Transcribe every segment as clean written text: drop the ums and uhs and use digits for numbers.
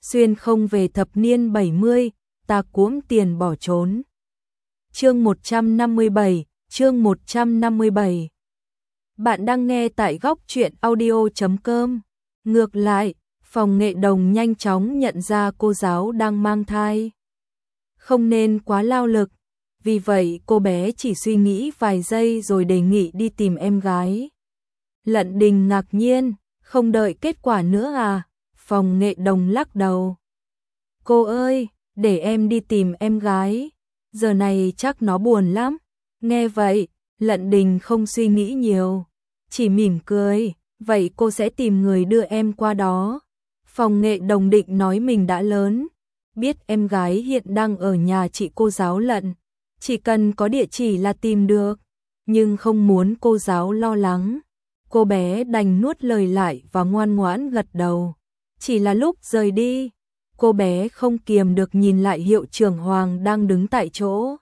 xuyên không về thập niên 70, ta cuỗm tiền bỏ trốn. Chương 157, chương 157. Bạn đang nghe tại góc truyện audio.com. Ngược lại, phòng nghệ đồng nhanh chóng nhận ra cô giáo đang mang thai. Không nên quá lao lực, vì vậy cô bé chỉ suy nghĩ vài giây rồi đề nghị đi tìm em gái. Lận Đình ngạc nhiên, không đợi kết quả nữa à? Phòng nghệ đồng lắc đầu. Cô ơi, để em đi tìm em gái, giờ này chắc nó buồn lắm. Nghe vậy, Lận Đình không suy nghĩ nhiều, chỉ mỉm cười, vậy cô sẽ tìm người đưa em qua đó. Phòng nghệ đồng định nói mình đã lớn, biết em gái hiện đang ở nhà chị cô giáo Lận, chỉ cần có địa chỉ là tìm được, nhưng không muốn cô giáo lo lắng. Cô bé đành nuốt lời lại và ngoan ngoãn gật đầu. Chỉ là lúc rời đi, cô bé không kiềm được nhìn lại hiệu trưởng Hoàng đang đứng tại chỗ.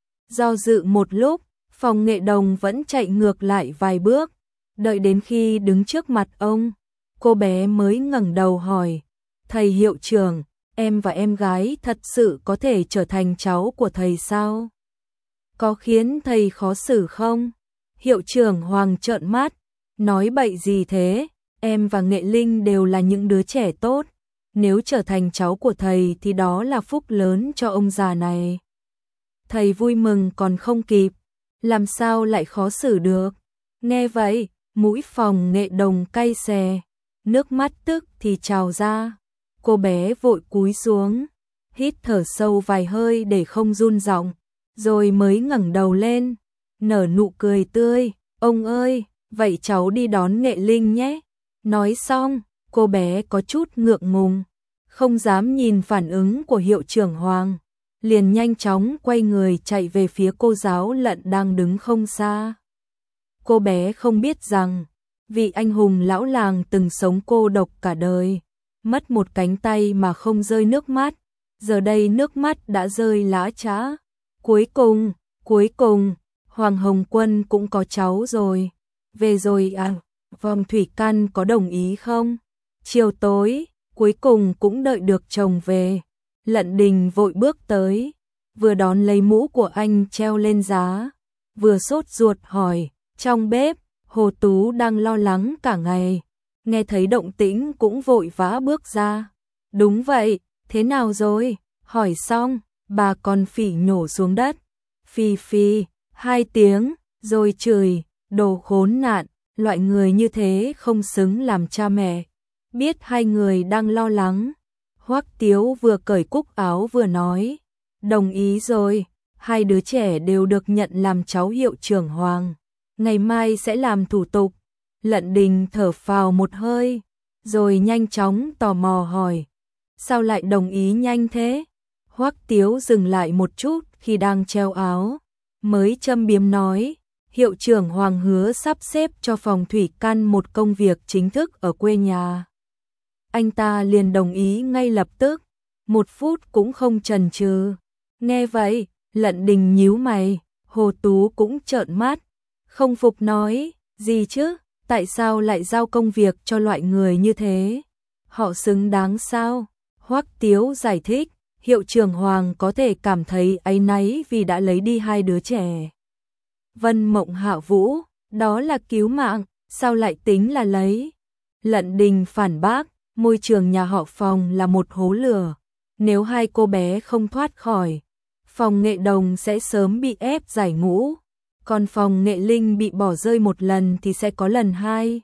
Do dự một lúc, phòng nghệ đồng vẫn chạy ngược lại vài bước, đợi đến khi đứng trước mặt ông, cô bé mới ngẩng đầu hỏi, thầy hiệu trưởng, em và em gái thật sự có thể trở thành cháu của thầy sao? Có khiến thầy khó xử không? Hiệu trưởng Hoàng trợn mắt, nói bậy gì thế, em và Nghệ Linh đều là những đứa trẻ tốt, nếu trở thành cháu của thầy thì đó là phúc lớn cho ông già này. Thầy vui mừng còn không kịp, làm sao lại khó xử được. Nghe vậy, mũi phòng nghệ đồng cay xè, nước mắt tức thì trào ra. Cô bé vội cúi xuống, hít thở sâu vài hơi để không run giọng, rồi mới ngẩng đầu lên, nở nụ cười tươi, ông ơi, vậy cháu đi đón Nghệ Linh nhé. Nói xong, cô bé có chút ngượng ngùng, không dám nhìn phản ứng của hiệu trưởng Hoàng, liền nhanh chóng quay người chạy về phía cô giáo Lận đang đứng không xa. Cô bé không biết rằng, vị anh hùng lão làng từng sống cô độc cả đời, mất một cánh tay mà không rơi nước mắt, giờ đây nước mắt đã rơi lã chã. Cuối cùng, Hoàng Hồng Quân cũng có cháu rồi. Về rồi à, vòng Thủy Căn có đồng ý không? Chiều tối, cuối cùng cũng đợi được chồng về. Lận Đình vội bước tới, vừa đón lấy mũ của anh treo lên giá, vừa sốt ruột hỏi, trong bếp, Hồ Tú đang lo lắng cả ngày, nghe thấy động tĩnh cũng vội vã bước ra. Đúng vậy, thế nào rồi? Hỏi xong, bà con phỉ nhổ xuống đất. Phi phi, 2 tiếng, rồi chửi, đồ khốn nạn, loại người như thế không xứng làm cha mẹ. Biết hai người đang lo lắng, Hoắc Tiếu vừa cởi cúc áo vừa nói, đồng ý rồi, 2 đứa trẻ đều được nhận làm cháu hiệu trưởng Hoàng, ngày mai sẽ làm thủ tục. Lận Đình thở phào một hơi, rồi nhanh chóng tò mò hỏi, sao lại đồng ý nhanh thế? Hoắc Tiếu dừng lại một chút khi đang treo áo, mới châm biếm nói, hiệu trưởng Hoàng hứa sắp xếp cho phòng Thủy Căn một công việc chính thức ở quê nhà. Anh ta liền đồng ý ngay lập tức, 1 phút cũng không chần chừ. Nghe vậy, Lận Đình nhíu mày, Hồ Tú cũng trợn mắt, không phục nói, gì chứ, tại sao lại giao công việc cho loại người như thế? Họ xứng đáng sao? Hoắc Tiếu giải thích, hiệu trưởng Hoàng có thể cảm thấy áy náy vì đã lấy đi 2 đứa trẻ. Vân Mộng Hạ Vũ, đó là cứu mạng, sao lại tính là lấy? Lận Đình phản bác, môi trường nhà họ Phòng là một hố lửa, nếu 2 cô bé không thoát khỏi, phòng nghệ đồng sẽ sớm bị ép giải ngũ, còn phòng nghệ Linh bị bỏ rơi một lần thì sẽ có lần 2.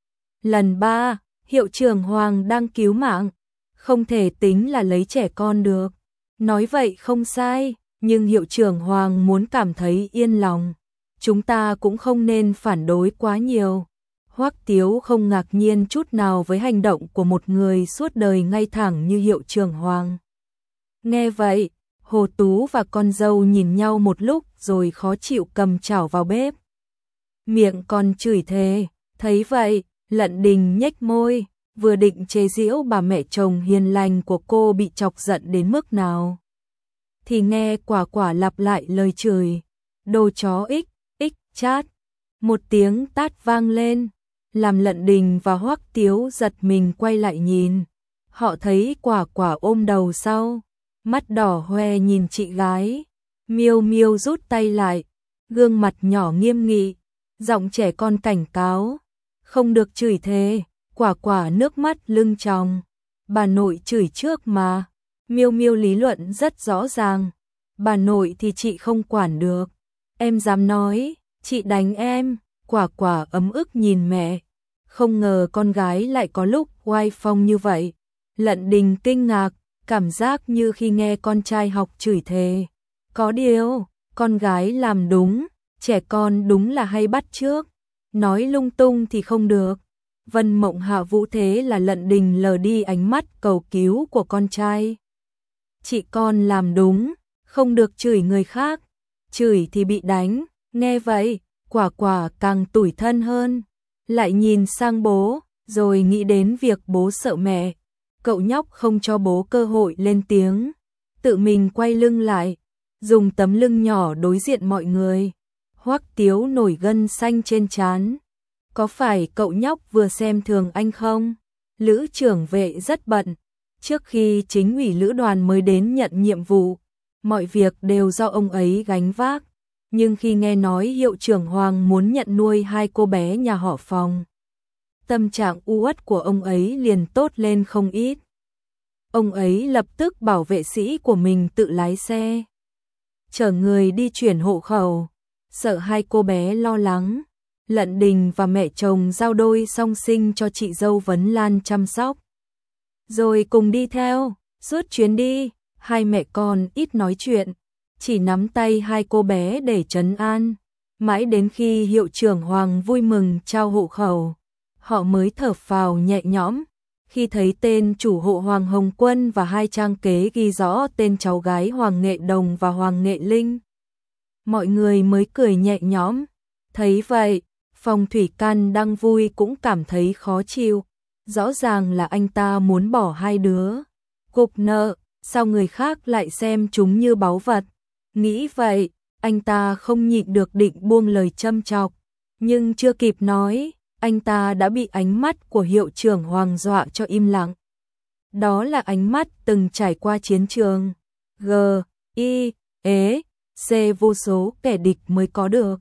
Lần 3, hiệu trưởng Hoàng đang cứu mạng, không thể tính là lấy trẻ con được. Nói vậy không sai, nhưng hiệu trưởng Hoàng muốn cảm thấy yên lòng, chúng ta cũng không nên phản đối quá nhiều. Hoắc Tiếu không ngạc nhiên chút nào với hành động của một người suốt đời ngay thẳng như hiệu trưởng Hoàng. Nghe vậy, Hồ Tú và con dâu nhìn nhau một lúc rồi khó chịu cầm chảo vào bếp. Miệng còn chửi thề, thấy vậy, Lận Đình nhếch môi, vừa định chế giễu bà mẹ chồng hiền lành của cô bị chọc giận đến mức nào. Thì nghe Quả Quả lặp lại lời chửi, đồ chó ích chát. Một tiếng tát vang lên, làm Lận Đình và Hoắc Tiếu giật mình quay lại nhìn. Họ thấy Quả Quả ôm đầu sau, mắt đỏ hoe nhìn chị gái. Miêu Miêu rút tay lại, gương mặt nhỏ nghiêm nghị, giọng trẻ con cảnh cáo, không được chửi thế. Quả Quả nước mắt lưng tròng, bà nội chửi trước mà. Miêu Miêu lý luận rất rõ ràng, bà nội thì chị không quản được, em dám nói, chị đánh em. Quả Quả ấm ức nhìn mẹ, không ngờ con gái lại có lúc oai phong như vậy. Lận Đình kinh ngạc, cảm giác như khi nghe con trai học chửi thề. Có điều, con gái làm đúng, trẻ con đúng là hay bắt chước, nói lung tung thì không được. Vân Mộng hạ vũ thế là Lận Đình lờ đi ánh mắt cầu cứu của con trai. Chị con làm đúng, không được chửi người khác, chửi thì bị đánh. Nghe vậy, Quả Quả càng tủi thân hơn, lại nhìn sang bố, rồi nghĩ đến việc bố sợ mẹ. Cậu nhóc không cho bố cơ hội lên tiếng, tự mình quay lưng lại, dùng tấm lưng nhỏ đối diện mọi người. Hoắc Tiếu nổi gân xanh trên trán. Có phải cậu nhóc vừa xem thường anh không? Lữ trưởng vệ rất bận, trước khi chính ủy lữ đoàn mới đến nhận nhiệm vụ, mọi việc đều do ông ấy gánh vác. Nhưng khi nghe nói hiệu trưởng Hoàng muốn nhận nuôi hai cô bé nhà họ Phòng, tâm trạng u uất của ông ấy liền tốt lên không ít. Ông ấy lập tức bảo vệ sĩ của mình tự lái xe, chở người đi chuyển hộ khẩu, sợ hai cô bé lo lắng. Lận Đình và mẹ chồng giao đôi song sinh cho chị dâu Vấn Lan chăm sóc, rồi cùng đi theo. Suốt chuyến đi, hai mẹ con ít nói chuyện, chỉ nắm tay hai cô bé để trấn an. Mãi đến khi hiệu trưởng Hoàng vui mừng trao hộ khẩu, họ mới thở phào nhẹ nhõm, khi thấy tên chủ hộ Hoàng Hồng Quân và hai trang kế ghi rõ tên cháu gái Hoàng Nghệ Đồng và Hoàng Nghệ Linh. Mọi người mới cười nhẹ nhõm. Thấy vậy, Phong Thủy Căn đang vui cũng cảm thấy khó chịu. Rõ ràng là anh ta muốn bỏ hai đứa cục nợ, sao người khác lại xem chúng như báu vật. Nghĩ vậy, anh ta không nhịn được định buông lời châm chọc, nhưng chưa kịp nói, anh ta đã bị ánh mắt của hiệu trưởng Hoàng dọa cho im lặng. Đó là ánh mắt từng trải qua chiến trường G, I, E, C vô số kẻ địch mới có được.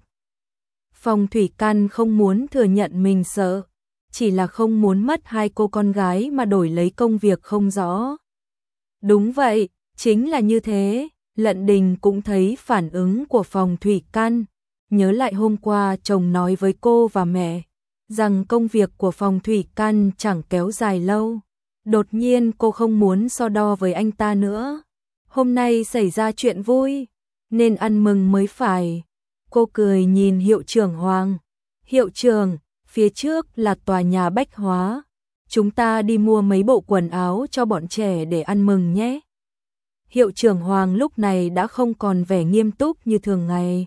Phong Thủy Căn không muốn thừa nhận mình sợ, chỉ là không muốn mất hai cô con gái mà đổi lấy công việc không rõ. Đúng vậy, chính là như thế. Lận Đình cũng thấy phản ứng của Phong Thủy Căn, nhớ lại hôm qua chồng nói với cô và mẹ rằng công việc của Phong Thủy Căn chẳng kéo dài lâu. Đột nhiên cô không muốn so đo với anh ta nữa. Hôm nay xảy ra chuyện vui, nên ăn mừng mới phải. Cô cười nhìn hiệu trưởng Hoàng. Hiệu trưởng, phía trước là tòa nhà bách hóa. Chúng ta đi mua mấy bộ quần áo cho bọn trẻ để ăn mừng nhé. Hiệu trưởng Hoàng lúc này đã không còn vẻ nghiêm túc như thường ngày.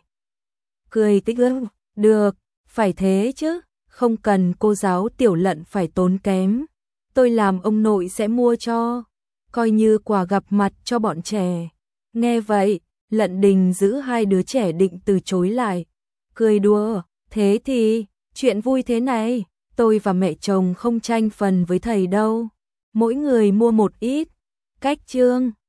Cười tích ư, được, phải thế chứ, không cần cô giáo Tiểu Lận phải tốn kém. Tôi làm ông nội sẽ mua cho, coi như quà gặp mặt cho bọn trẻ. Nghe vậy, Lận Đình giữ hai đứa trẻ định từ chối lại. Cười đùa, thế thì, chuyện vui thế này, tôi và mẹ chồng không tranh phần với thầy đâu. Mỗi người mua một ít. Cách chương